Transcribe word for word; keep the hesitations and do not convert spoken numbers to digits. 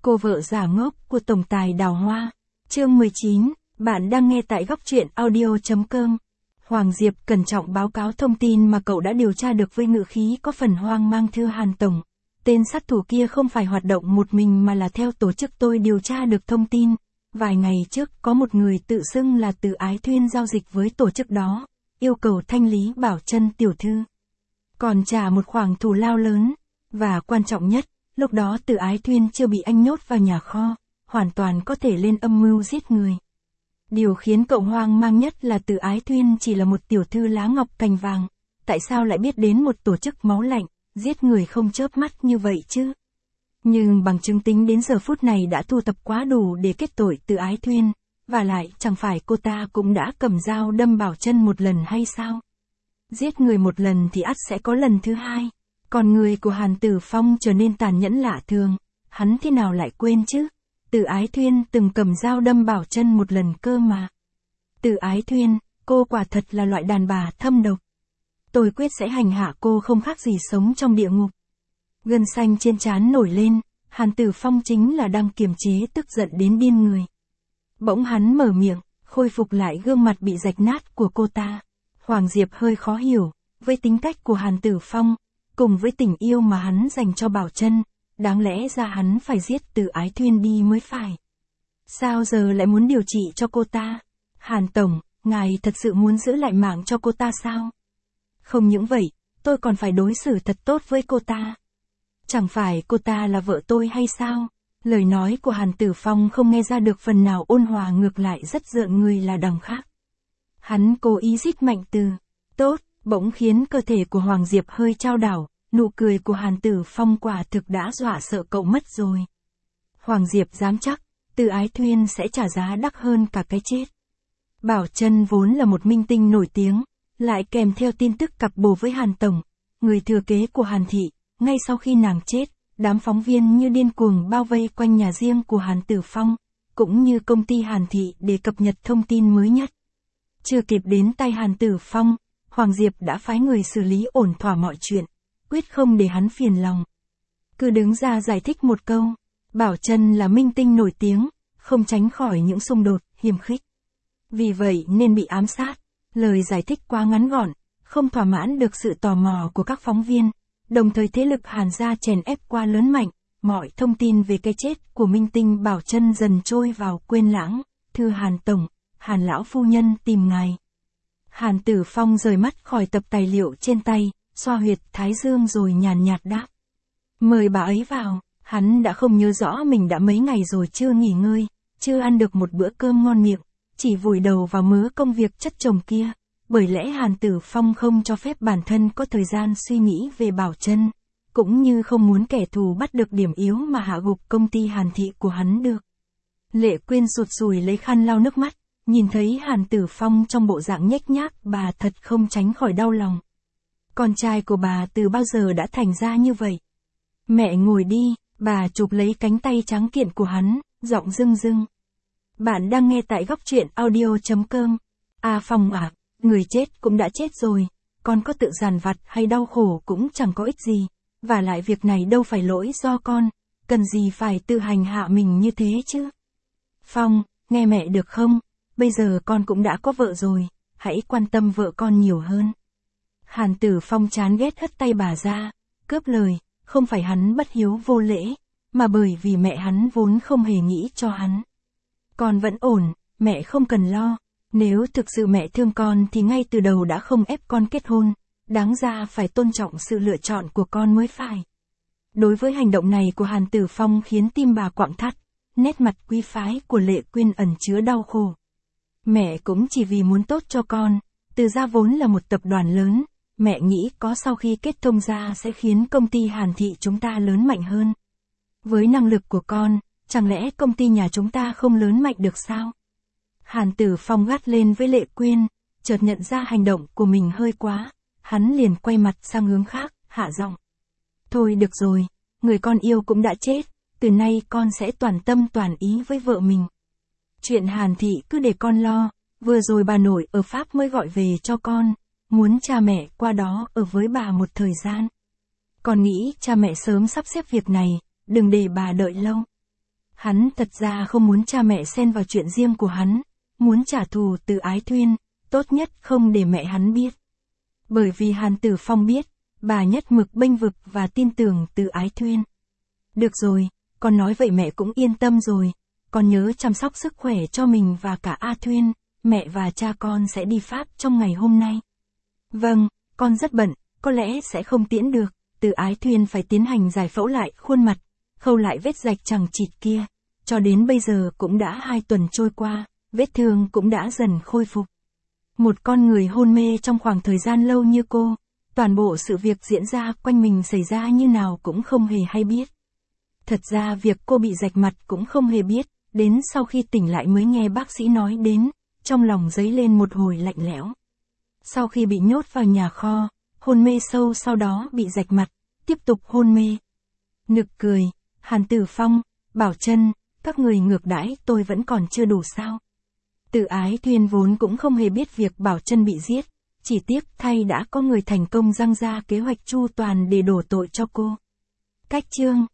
Cô vợ giả ngốc của tổng tài Đào Hoa. Chương mười chín, bạn đang nghe tại góc truyện audio chấm com. Hoàng Diệp cẩn trọng báo cáo thông tin mà cậu đã điều tra được với ngữ khí có phần hoang mang. Thưa Hàn Tổng, tên sát thủ kia không phải hoạt động một mình mà là theo tổ chức. Tôi điều tra được thông tin. Vài ngày trước có một người tự xưng là Từ Ái Thuyên giao dịch với tổ chức đó, yêu cầu thanh lý Bảo Trân tiểu thư, còn trả một khoản thù lao lớn. Và quan trọng nhất, lúc đó Từ Ái Thuyên chưa bị anh nhốt vào nhà kho, hoàn toàn có thể lên âm mưu giết người. Điều khiến cậu hoang mang nhất là Từ Ái Thuyên chỉ là một tiểu thư lá ngọc cành vàng, tại sao lại biết đến một tổ chức máu lạnh, giết người không chớp mắt như vậy chứ? Nhưng bằng chứng tính đến giờ phút này đã thu thập quá đủ để kết tội Từ Ái Thuyên, và lại chẳng phải cô ta cũng đã cầm dao đâm Bảo Trân một lần hay sao? Giết người một lần thì ắt sẽ có lần thứ hai. Còn người của Hàn Tử Phong trở nên tàn nhẫn lạ thường, hắn thế nào lại quên chứ? Từ Ái Thuyên từng cầm dao đâm Bảo Trân một lần cơ mà. Từ Ái Thuyên, cô quả thật là loại đàn bà thâm độc. Tôi quyết sẽ hành hạ cô không khác gì sống trong địa ngục. Gân xanh trên trán nổi lên, Hàn Tử Phong chính là đang kiềm chế tức giận đến điên người. Bỗng hắn mở miệng, khôi phục lại gương mặt bị rạch nát của cô ta. Hoàng Diệp hơi khó hiểu, với tính cách của Hàn Tử Phong, cùng với tình yêu mà hắn dành cho Bảo Trân, đáng lẽ ra hắn phải giết Từ Ái Thuyên đi mới phải. Sao giờ lại muốn điều trị cho cô ta? Hàn Tổng, ngài thật sự muốn giữ lại mạng cho cô ta sao? Không những vậy, tôi còn phải đối xử thật tốt với cô ta. Chẳng phải cô ta là vợ tôi hay sao? Lời nói của Hàn Tử Phong không nghe ra được phần nào ôn hòa, ngược lại rất rợn người là đằng khác. Hắn cố ý rít mạnh từ tốt, bỗng khiến cơ thể của Hoàng Diệp hơi chao đảo, nụ cười của Hàn Tử Phong quả thực đã dọa sợ cậu mất rồi. Hoàng Diệp dám chắc, Từ Ái Thuyên sẽ trả giá đắt hơn cả cái chết. Bảo Trân vốn là một minh tinh nổi tiếng, lại kèm theo tin tức cặp bồ với Hàn Tổng, người thừa kế của Hàn Thị. Ngay sau khi nàng chết, đám phóng viên như điên cuồng bao vây quanh nhà riêng của Hàn Tử Phong, cũng như công ty Hàn Thị để cập nhật thông tin mới nhất. Chưa kịp đến tay Hàn Tử Phong, Hoàng Diệp đã phái người xử lý ổn thỏa mọi chuyện, quyết không để hắn phiền lòng. Cứ đứng ra giải thích một câu, Bảo Trân là minh tinh nổi tiếng, không tránh khỏi những xung đột, hiềm khích. Vì vậy nên bị ám sát. Lời giải thích quá ngắn gọn, không thỏa mãn được sự tò mò của các phóng viên, đồng thời thế lực Hàn gia chèn ép quá lớn mạnh, mọi thông tin về cái chết của minh tinh Bảo Trân dần trôi vào quên lãng. Thưa Hàn Tổng, Hàn lão phu nhân tìm ngài. Hàn Tử Phong rời mắt khỏi tập tài liệu trên tay, xoa huyệt thái dương rồi nhàn nhạt đáp. Mời bà ấy vào. Hắn đã không nhớ rõ mình đã mấy ngày rồi chưa nghỉ ngơi, chưa ăn được một bữa cơm ngon miệng, chỉ vùi đầu vào mớ công việc chất chồng kia. Bởi lẽ Hàn Tử Phong không cho phép bản thân có thời gian suy nghĩ về Bảo Trân, cũng như không muốn kẻ thù bắt được điểm yếu mà hạ gục công ty Hàn Thị của hắn được. Lệ Quyên sụt sùi lấy khăn lau nước mắt, nhìn thấy Hàn Tử Phong trong bộ dạng nhếch nhác, bà thật không tránh khỏi đau lòng. Con trai của bà từ bao giờ đã thành ra như vậy? Mẹ ngồi đi, bà chụp lấy cánh tay trắng kiện của hắn, giọng rưng rưng. Bạn đang nghe tại góc truyện audio chấm com. À Phong à, người chết cũng đã chết rồi, con có tự dằn vặt hay đau khổ cũng chẳng có ích gì, và lại việc này đâu phải lỗi do con, cần gì phải tự hành hạ mình như thế chứ. Phong, nghe mẹ được không, bây giờ con cũng đã có vợ rồi, hãy quan tâm vợ con nhiều hơn. Hàn Tử Phong chán ghét hất tay bà ra, cướp lời, không phải hắn bất hiếu vô lễ, mà bởi vì mẹ hắn vốn không hề nghĩ cho hắn. Con vẫn ổn, mẹ không cần lo. Nếu thực sự mẹ thương con thì ngay từ đầu đã không ép con kết hôn, đáng ra phải tôn trọng sự lựa chọn của con mới phải. Đối với hành động này của Hàn Tử Phong khiến tim bà quặn thắt, nét mặt quý phái của Lệ Quyên ẩn chứa đau khổ. Mẹ cũng chỉ vì muốn tốt cho con, Từ gia vốn là một tập đoàn lớn, mẹ nghĩ có sau khi kết thông gia sẽ khiến công ty Hàn Thị chúng ta lớn mạnh hơn. Với năng lực của con, chẳng lẽ công ty nhà chúng ta không lớn mạnh được sao? Hàn Tử Phong gắt lên với Lệ Quyên, chợt nhận ra hành động của mình hơi quá, hắn liền quay mặt sang hướng khác, hạ giọng. Thôi được rồi, người con yêu cũng đã chết, từ nay con sẽ toàn tâm toàn ý với vợ mình. Chuyện Hàn Thị cứ để con lo, vừa rồi bà nội ở Pháp mới gọi về cho con, muốn cha mẹ qua đó ở với bà một thời gian. Con nghĩ cha mẹ sớm sắp xếp việc này, đừng để bà đợi lâu. Hắn thật ra không muốn cha mẹ xen vào chuyện riêng của hắn, muốn trả thù Từ Ái Thuyên, tốt nhất không để mẹ hắn biết. Bởi vì Hàn Tử Phong biết, bà nhất mực bênh vực và tin tưởng Từ Ái Thuyên. Được rồi, con nói vậy mẹ cũng yên tâm rồi, con nhớ chăm sóc sức khỏe cho mình và cả A Thuyên, mẹ và cha con sẽ đi Pháp trong ngày hôm nay. Vâng, con rất bận, có lẽ sẽ không tiễn được. Từ Ái Thuyên phải tiến hành giải phẫu lại khuôn mặt, khâu lại vết rạch chằng chịt kia. Cho đến bây giờ cũng đã hai tuần trôi qua, vết thương cũng đã dần khôi phục. Một con người hôn mê trong khoảng thời gian lâu như cô, toàn bộ sự việc diễn ra quanh mình xảy ra như nào cũng không hề hay biết. Thật ra việc cô bị rạch mặt cũng không hề biết, đến sau khi tỉnh lại mới nghe bác sĩ nói đến, trong lòng dấy lên một hồi lạnh lẽo. Sau khi bị nhốt vào nhà kho, hôn mê sâu sau đó bị rạch mặt, tiếp tục hôn mê. Nực cười, Hàn Tử Phong, Bảo Trân, các người ngược đãi tôi vẫn còn chưa đủ sao. Từ Ái Thuyên vốn cũng không hề biết việc Bảo Trân bị giết, chỉ tiếc thay đã có người thành công răng ra kế hoạch chu toàn để đổ tội cho cô. Cách chương